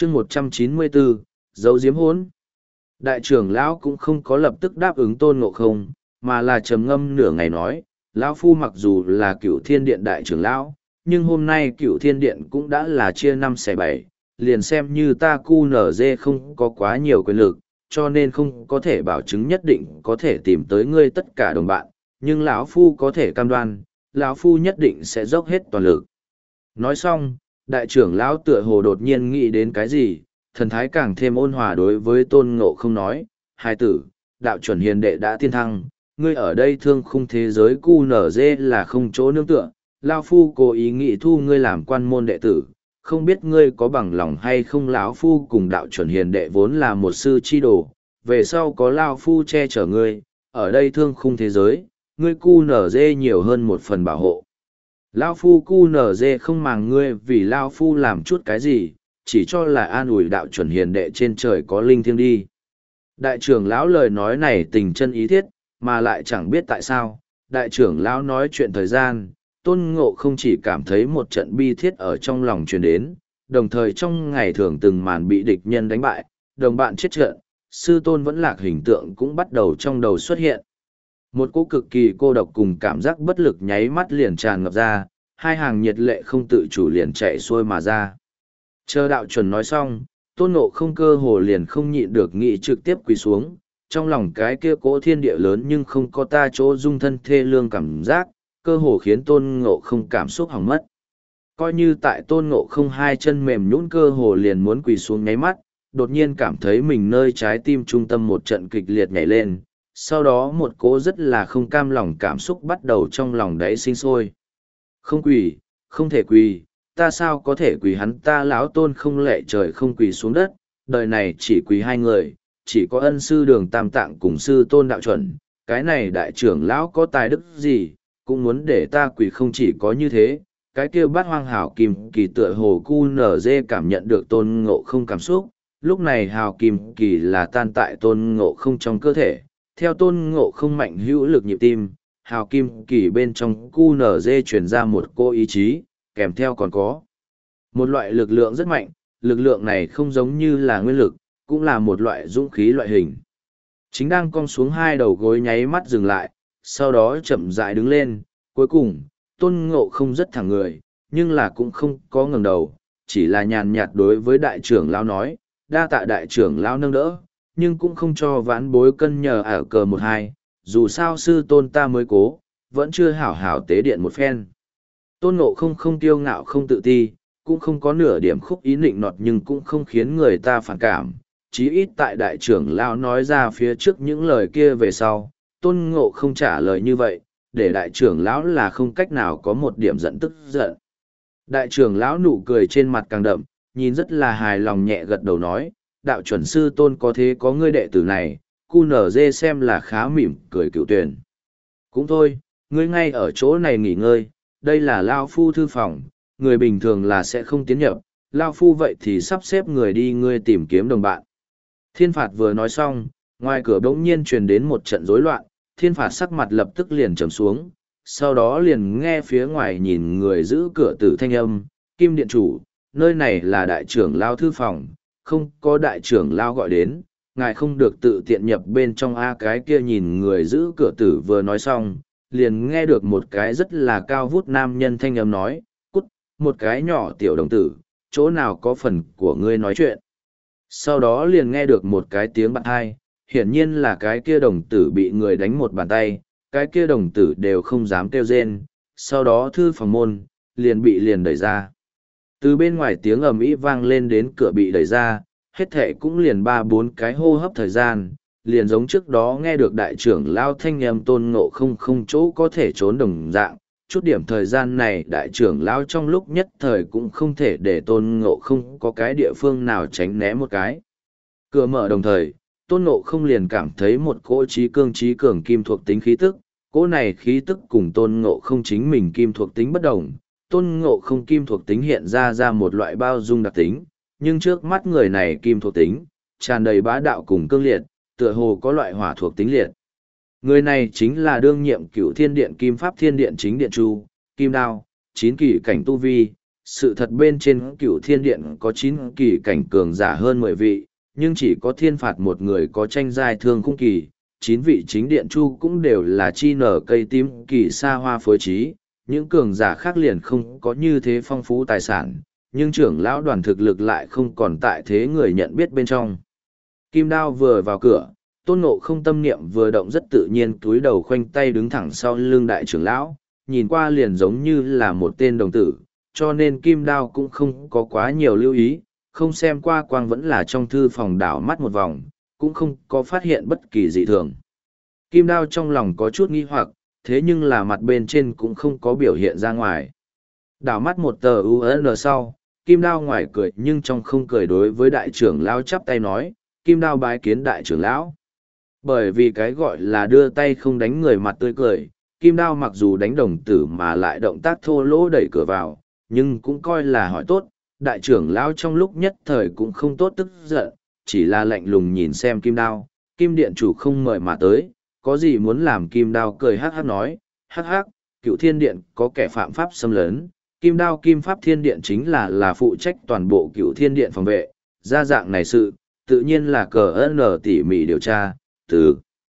chương 194, dấu diếm hôn. Đại trưởng lão cũng không có lập tức đáp ứng Tôn Ngộ Không, mà là trầm ngâm nửa ngày nói, lão phu mặc dù là Cửu Thiên Điện đại trưởng lão, nhưng hôm nay Cửu Thiên Điện cũng đã là chia năm xẻ bảy, liền xem như ta QNZ không có quá nhiều quyền lực, cho nên không có thể bảo chứng nhất định có thể tìm tới ngươi tất cả đồng bạn, nhưng lão phu có thể cam đoan, lão phu nhất định sẽ dốc hết toàn lực. Nói xong, đại trưởng lão tựa hồ đột nhiên nghĩ đến cái gì, thần thái càng thêm ôn hòa đối với Tôn Ngộ Không nói, hai tử, đạo chuẩn hiền đệ đã tiên thăng, ngươi ở đây thương khung thế giới QNZ là không chỗ nương tựa, lão phu cố ý nghĩ thu ngươi làm quan môn đệ tử, không biết ngươi có bằng lòng hay không. Lão phu cùng đạo chuẩn hiền đệ vốn là một sư chi đồ, về sau có lão phu che chở ngươi, ở đây thương khung thế giới, ngươi QNZ nhiều hơn một phần bảo hộ. Lão phu QNZ không màng ngươi vì lão phu làm chút cái gì, chỉ cho là an ủi đạo chuẩn hiền đệ trên trời có linh thiêng đi. Đại trưởng lão lời nói này tình chân ý thiết, mà lại chẳng biết tại sao, đại trưởng lão nói chuyện thời gian, Tôn Ngộ Không chỉ cảm thấy một trận bi thiết ở trong lòng truyền đến, đồng thời trong ngày thường từng màn bị địch nhân đánh bại, đồng bạn chết trận, sư tôn vẫn lạc hình tượng cũng bắt đầu trong đầu xuất hiện. Một cô cực kỳ cô độc cùng cảm giác bất lực nháy mắt liền tràn ngập ra, hai hàng nhiệt lệ không tự chủ liền chạy xuôi mà ra. Chờ đạo chuẩn nói xong, Tôn Ngộ Không cơ hồ liền không nhịn được nghĩ trực tiếp quỳ xuống, trong lòng cái kia cỗ thiên địa lớn nhưng không có ta chỗ dung thân thê lương cảm giác, cơ hồ khiến Tôn Ngộ Không cảm xúc hỏng mất. Coi như tại Tôn Ngộ Không hai chân mềm nhũn cơ hồ liền muốn quỳ xuống nháy mắt, đột nhiên cảm thấy mình nơi trái tim trung tâm một trận kịch liệt nhảy lên, sau đó một cỗ rất là không cam lòng cảm xúc bắt đầu trong lòng đáy sinh sôi. Không quỳ, không thể quỳ, ta sao có thể quỳ hắn, ta lão Tôn không lệ trời không quỳ xuống đất, đời này chỉ quỳ hai người, chỉ có ân sư Đường Tam Tạng cùng sư Tôn đạo chuẩn, cái này đại trưởng lão có tài đức gì, cũng muốn để ta quỳ. Không chỉ có như thế, cái kia Bát Hoang Hào Kim Kỳ tựa hồ QNZ cảm nhận được Tôn Ngộ Không cảm xúc, lúc này Hào Kim Kỳ là tan tại Tôn Ngộ Không trong cơ thể, theo Tôn Ngộ Không mạnh hữu lực nhịp tim, Hào Kim Kỳ bên trong QNZ truyền ra một cô ý chí, kèm theo còn có một loại lực lượng rất mạnh, lực lượng này không giống như là nguyên lực, cũng là một loại dũng khí loại hình. Chính đang cong xuống hai đầu gối nháy mắt dừng lại, sau đó chậm rãi đứng lên, cuối cùng, Tôn Ngộ Không rất thẳng người, nhưng là cũng không có ngẩng đầu, chỉ là nhàn nhạt đối với đại trưởng lão nói, đa tạ đại trưởng lão nâng đỡ, nhưng cũng không cho vãn bối cân nhờ ở cờ một hai, dù sao sư tôn ta mới cố, vẫn chưa hảo hảo tế điện một phen. Tôn Ngộ Không không kiêu ngạo không tự ti, cũng không có nửa điểm khúc ý nịnh nọt, nhưng cũng không khiến người ta phản cảm, chí ít tại đại trưởng lão nói ra phía trước những lời kia về sau, Tôn Ngộ Không trả lời như vậy, để đại trưởng lão là không cách nào có một điểm giận tức giận. Đại trưởng lão nụ cười trên mặt càng đậm, nhìn rất là hài lòng nhẹ gật đầu nói, đạo chuẩn sư Tôn có thế có ngươi đệ tử này, QNZ xem là khá mỉm cười cựu tuyển. Cũng thôi, ngươi ngay ở chỗ này nghỉ ngơi, đây là Lao Phu thư phòng, người bình thường là sẽ không tiến nhập, Lao Phu vậy thì sắp xếp người đi ngươi tìm kiếm đồng bạn. Thiên Phạt vừa nói xong, ngoài cửa bỗng nhiên truyền đến một trận rối loạn, Thiên Phạt sắc mặt lập tức liền trầm xuống, sau đó liền nghe phía ngoài nhìn người giữ cửa tử thanh âm, Kim Điện Chủ, nơi này là đại trưởng Lao thư phòng, không có đại trưởng Lao gọi đến, ngài không được tự tiện nhập bên trong. A cái kia nhìn người giữ cửa tử vừa nói xong, liền nghe được một cái rất là cao vút nam nhân thanh âm nói, cút, một cái nhỏ tiểu đồng tử, chỗ nào có phần của ngươi nói chuyện. Sau đó liền nghe được một cái tiếng bạn hai, hiển nhiên là cái kia đồng tử bị người đánh một bàn tay, cái kia đồng tử đều không dám kêu rên, sau đó thư phòng môn, liền đẩy ra. Từ bên ngoài tiếng ầm ĩ vang lên đến cửa bị đẩy ra, hết thệ cũng liền 3-4 cái hô hấp thời gian, liền giống trước đó nghe được đại trưởng lao thanh âm Tôn Ngộ Không không chỗ có thể trốn đồng dạng. Chút điểm thời gian này đại trưởng lao trong lúc nhất thời cũng không thể để Tôn Ngộ Không có cái địa phương nào tránh né một cái. Cửa mở đồng thời, Tôn Ngộ Không liền cảm thấy một cỗ trí cường kim thuộc tính khí tức, cỗ này khí tức cùng Tôn Ngộ Không chính mình kim thuộc tính bất đồng. Tôn Ngộ Không kim thuộc tính hiện ra một loại bao dung đặc tính, nhưng trước mắt người này kim thuộc tính, tràn đầy bá đạo cùng cương liệt, tựa hồ có loại hỏa thuộc tính liệt. Người này chính là đương nhiệm Cửu Thiên Điện Kim Pháp Thiên Điện chính điện chu, Kim Đao, 9 kỳ cảnh tu vi, Sự thật bên trên Cửu Thiên Điện có 9 kỳ cảnh cường giả hơn 10 vị, nhưng chỉ có Thiên Phạt một người có tranh giai thương khung kỳ, 9 vị chính điện chu cũng đều là chi nở cây tím kỳ xa hoa phối trí, những cường giả khác liền không có như thế phong phú tài sản, nhưng trưởng lão đoàn thực lực lại không còn tại thế người nhận biết bên trong. Kim Đao vừa vào cửa, Tôn Ngộ Không tâm niệm vừa động rất tự nhiên túi đầu khoanh tay đứng thẳng sau lưng đại trưởng lão, nhìn qua liền giống như là một tên đồng tử, cho nên Kim Đao cũng không có quá nhiều lưu ý, không xem qua quang vẫn là trong thư phòng đảo mắt một vòng, cũng không có phát hiện bất kỳ dị thường. Kim Đao trong lòng có chút nghi hoặc, thế nhưng là mặt bên trên cũng không có biểu hiện ra ngoài. Đảo mắt một tờ UN sau, Kim Đao ngoài cười nhưng trong không cười đối với đại trưởng lão chắp tay nói, Kim Đao bái kiến đại trưởng lão. Bởi vì cái gọi là đưa tay không đánh người mặt tươi cười, Kim Đao mặc dù đánh đồng tử mà lại động tác thô lỗ đẩy cửa vào, nhưng cũng coi là hỏi tốt, đại trưởng lão trong lúc nhất thời cũng không tốt tức giận, chỉ là lạnh lùng nhìn xem Kim Đao, Kim Điện chủ không mời mà tới, có gì muốn làm Kim Đao cười hắc hắc nói, hắc hắc, Cựu Thiên Điện có kẻ phạm pháp xâm lấn, Kim Đao Kim Pháp Thiên Điện chính là phụ trách toàn bộ Cựu Thiên Điện phòng vệ, ra dạng này sự, tự nhiên là cờ N tỉ mỉ điều tra, từ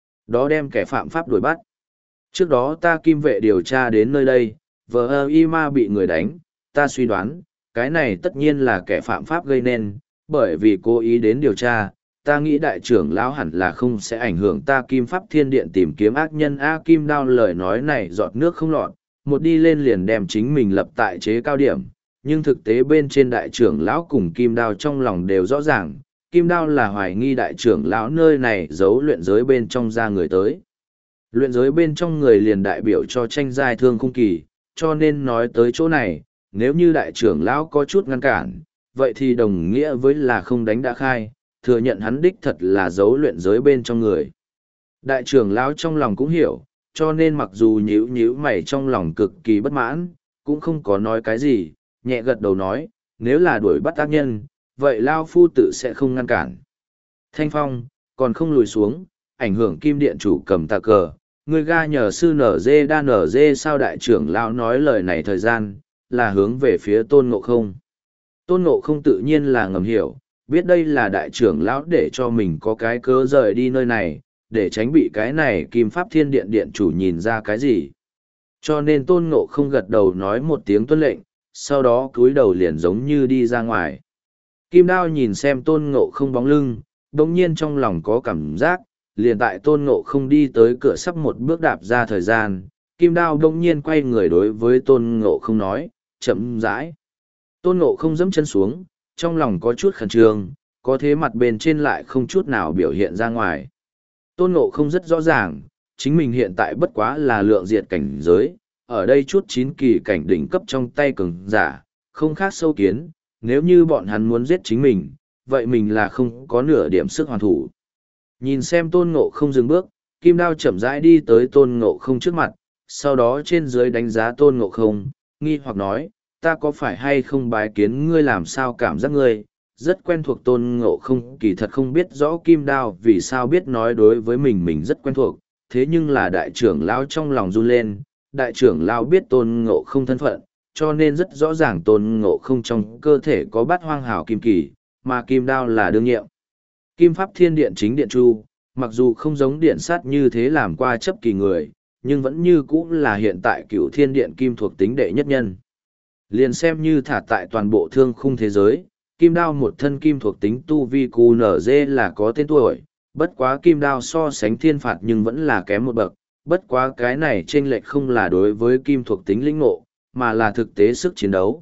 đó đem kẻ phạm pháp đuổi bắt. Trước đó ta Kim vệ điều tra đến nơi đây, vờ y ma bị người đánh, ta suy đoán, cái này tất nhiên là kẻ phạm pháp gây nên, bởi vì cố ý đến điều tra, ta nghĩ đại trưởng lão hẳn là không sẽ ảnh hưởng ta Kim Pháp Thiên Điện tìm kiếm ác nhân. A Kim Đao lời nói này giọt nước không lọt, một đi lên liền đem chính mình lập tại chế cao điểm, nhưng thực tế bên trên đại trưởng lão cùng Kim Đao trong lòng đều rõ ràng, Kim Đao là hoài nghi đại trưởng lão nơi này giấu luyện giới bên trong ra người tới. Luyện giới bên trong người liền đại biểu cho tranh giai thương khung kỳ, cho nên nói tới chỗ này, nếu như đại trưởng lão có chút ngăn cản, vậy thì đồng nghĩa với là không đánh đã khai, thừa nhận hắn đích thật là giấu luyện giới bên trong người. Đại trưởng lão trong lòng cũng hiểu, cho nên mặc dù nhíu nhíu mày trong lòng cực kỳ bất mãn, cũng không có nói cái gì, nhẹ gật đầu nói, nếu là đuổi bắt tác nhân, vậy Lao Phu tự sẽ không ngăn cản. Thanh Phong, còn không lùi xuống, ảnh hưởng Kim Điện chủ cầm tà cờ, người ga nhờ sư nở dê đa nở dê sao đại trưởng lão nói lời này thời gian, là hướng về phía Tôn Ngộ Không. Tôn Ngộ Không tự nhiên là ngầm hiểu, biết đây là đại trưởng lão để cho mình có cái cớ rời đi nơi này, để tránh bị cái này Kim Pháp Thiên Điện điện chủ nhìn ra cái gì. Cho nên Tôn Ngộ Không gật đầu nói một tiếng tuân lệnh, sau đó cúi đầu liền giống như đi ra ngoài. Kim Đao nhìn xem Tôn Ngộ Không bóng lưng, đồng nhiên trong lòng có cảm giác, liền tại Tôn Ngộ Không đi tới cửa sắp một bước đạp ra thời gian, Kim Đao đồng nhiên quay người đối với Tôn Ngộ Không nói, chậm rãi. Tôn Ngộ Không dẫm chân xuống, trong lòng có chút khẩn trương, có thế mặt bên trên lại không chút nào biểu hiện ra ngoài. Tôn Ngộ Không rất rõ ràng, chính mình hiện tại bất quá là lượng diệt cảnh giới, ở đây chút 9 kỳ cảnh đỉnh cấp trong tay cường giả, không khác sâu kiến, nếu như bọn hắn muốn giết chính mình, vậy mình là không có nửa điểm sức hoàn thủ. Nhìn xem Tôn Ngộ Không dừng bước, Kim Đao chậm rãi đi tới Tôn Ngộ Không trước mặt, sau đó trên dưới đánh giá Tôn Ngộ Không, nghi hoặc nói, ta có phải hay không bái kiến ngươi làm sao cảm giác ngươi, rất quen thuộc. Tôn Ngộ Không kỳ thật không biết rõ Kim Đao vì sao biết nói đối với mình rất quen thuộc, thế nhưng là đại trưởng lão trong lòng run lên, đại trưởng lão biết Tôn Ngộ Không thân phận, cho nên rất rõ ràng Tôn Ngộ Không trong cơ thể có bát hoang hảo kim kỳ, mà Kim Đao là đương nhiệm. Kim Pháp Thiên Điện chính điện chu, mặc dù không giống điện sát như thế làm qua chấp kỳ người, nhưng vẫn như cũ là hiện tại Cựu Thiên Điện kim thuộc tính đệ nhất nhân. Liền xem như thả tại toàn bộ thương khung thế giới, Kim Đao một thân kim thuộc tính tu vi QNZ là có tên tuổi, bất quá Kim Đao so sánh Thiên Phạt nhưng vẫn là kém một bậc, bất quá cái này chênh lệch không là đối với kim thuộc tính lĩnh ngộ, mà là thực tế sức chiến đấu.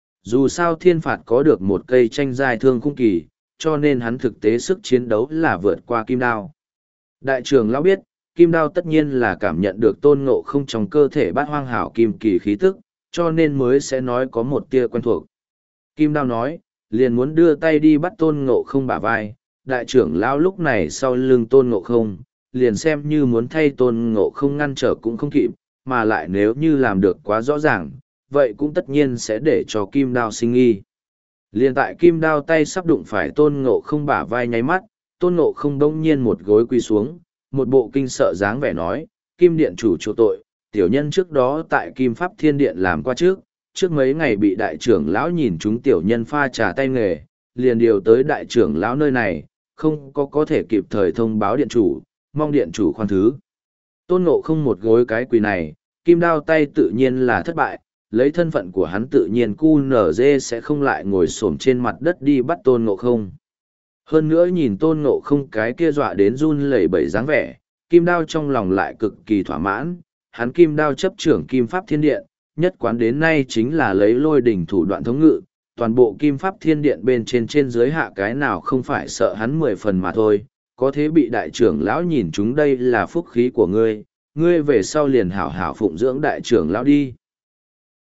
Dù sao Thiên Phạt có được một cây tranh giai thương khung kỳ, cho nên hắn thực tế sức chiến đấu là vượt qua Kim Đao. Đại trưởng lão biết, Kim Đao tất nhiên là cảm nhận được Tôn Ngộ Không trong cơ thể bát hoang hảo kim kỳ khí tức, cho nên mới sẽ nói có một tia quen thuộc. Kim Đao nói, liền muốn đưa tay đi bắt Tôn Ngộ Không bả vai, đại trưởng lão lúc này sau lưng Tôn Ngộ Không, liền xem như muốn thay Tôn Ngộ Không ngăn trở cũng không kịp, mà lại nếu như làm được quá rõ ràng, vậy cũng tất nhiên sẽ để cho Kim Đao sinh nghi. Liền tại Kim Đao tay sắp đụng phải Tôn Ngộ Không bả vai nháy mắt, Tôn Ngộ Không đông nhiên một gối quỳ xuống, một bộ kinh sợ dáng vẻ nói, Kim Điện chủ chỗ tội, tiểu nhân trước đó tại Kim Pháp Thiên Điện làm qua trước, trước mấy ngày bị đại trưởng lão nhìn chúng tiểu nhân pha trà tay nghề, liền điều tới đại trưởng lão nơi này, không có thể kịp thời thông báo điện chủ, mong điện chủ khoan thứ. Tôn Ngộ Không một gối cái quỳ này, kim đao tay tự nhiên là thất bại, lấy thân phận của hắn tự nhiên QNZ sẽ không lại ngồi xổm trên mặt đất đi bắt Tôn Ngộ Không. Hơn nữa nhìn Tôn Ngộ Không cái kia dọa đến run lẩy bẩy dáng vẻ, kim đao trong lòng lại cực kỳ thỏa mãn, hắn kim đao chấp trưởng kim pháp thiên điện, nhất quán đến nay chính là lấy lôi đỉnh thủ đoạn thống ngự, toàn bộ kim pháp thiên điện bên trên dưới hạ cái nào không phải sợ hắn 10 phần mà thôi, có thế bị đại trưởng lão nhìn chúng đây là phúc khí của ngươi, ngươi về sau liền hảo hảo phụng dưỡng đại trưởng lão đi.